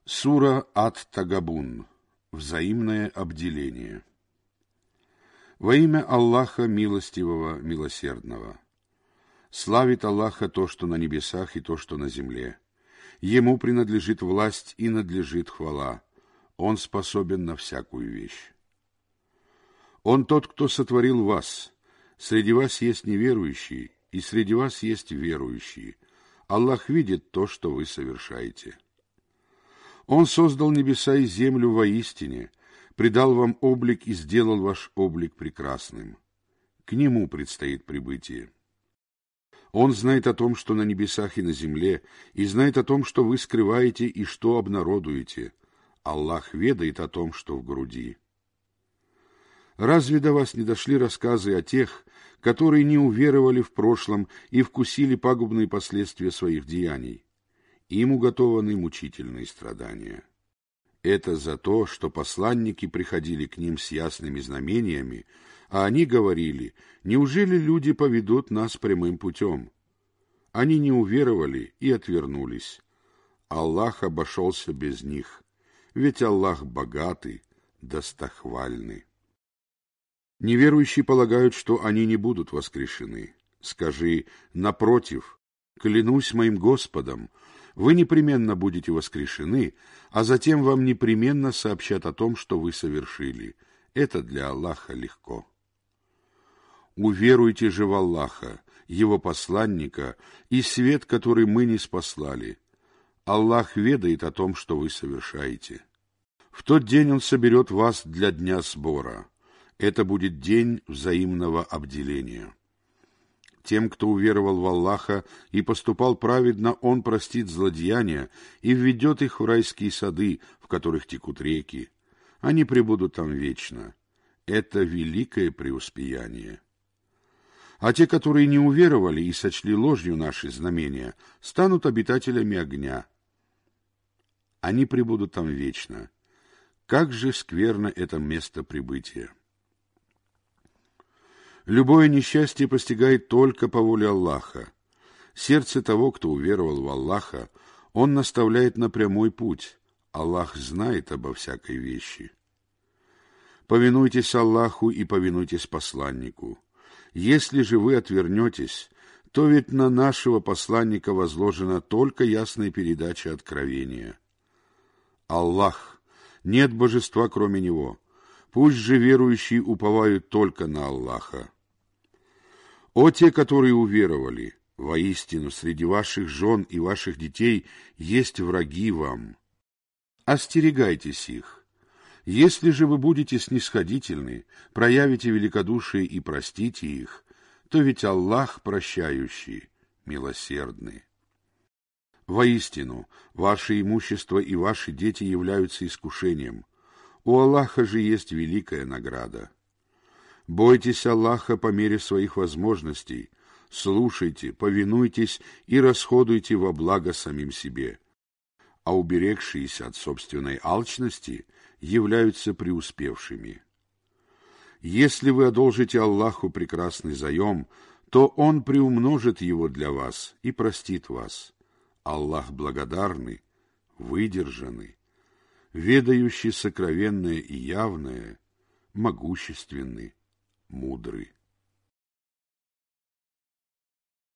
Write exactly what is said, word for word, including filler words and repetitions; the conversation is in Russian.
Сура Ат-Tagabun. Взаимное обделение. Во имя Аллаха Милостивого, Милосердного. Славит Аллаха то, что на небесах, и то, что на земле. Ему принадлежит власть и надлежит хвала. Он способен на всякую вещь. Он тот, кто сотворил вас. Среди вас есть неверующие, и среди вас есть верующие. Аллах видит то, что вы совершаете. Он создал небеса и землю воистине, придал вам облик и сделал ваш облик прекрасным. К нему предстоит прибытие. Он знает о том, что на небесах и на земле, и знает о том, что вы скрываете и что обнародуете. Аллах ведает о том, что в груди. Разве до вас не дошли рассказы о тех, которые не уверовали в прошлом и вкусили пагубные последствия своих деяний? Им уготованы мучительные страдания. Это за то, что посланники приходили к ним с ясными знамениями, а они говорили: неужели люди поведут нас прямым путем? Они не уверовали и отвернулись. Аллах обошелся без них, ведь Аллах богатый, достохвальный. Неверующие полагают, что они не будут воскрешены. Скажи: напротив, клянусь моим Господом, вы непременно будете воскрешены, а затем вам непременно сообщат о том, что вы совершили. Это для Аллаха легко. Уверуйте же в Аллаха, Его посланника, и свет, который мы ниспослали. Аллах ведает о том, что вы совершаете. В тот день Он соберет вас для дня сбора. Это будет день взаимного обделения. Тем, кто уверовал в Аллаха и поступал праведно, Он простит злодеяния и введет их в райские сады, в которых текут реки. Они пребудут там вечно. Это великое преуспеяние. А те, которые не уверовали и сочли ложью наши знамения, станут обитателями огня. Они пребудут там вечно. Как же скверно это место прибытия! Любое несчастье постигает только по воле Аллаха. Сердце того, кто уверовал в Аллаха, Он наставляет на прямой путь. Аллах знает обо всякой вещи. Повинуйтесь Аллаху и повинуйтесь посланнику. Если же вы отвернетесь, то ведь на нашего посланника возложена только ясная передача откровения. Аллах, нет божества кроме Него. Пусть же верующие уповают только на Аллаха. О те, которые уверовали, воистину среди ваших жен и ваших детей есть враги вам. Остерегайтесь их. Если же вы будете снисходительны, проявите великодушие и простите их, то ведь Аллах прощающий, милосердный. Воистину, ваше имущество и ваши дети являются искушением. У Аллаха же есть великая награда. Бойтесь Аллаха по мере своих возможностей, слушайте, повинуйтесь и расходуйте во благо самим себе. А уберегшиеся от собственной алчности являются преуспевшими. Если вы одолжите Аллаху прекрасный заем, то Он приумножит его для вас и простит вас. Аллах благодарный, выдержанный, ведающий сокровенное и явное, могущественный, мудрый.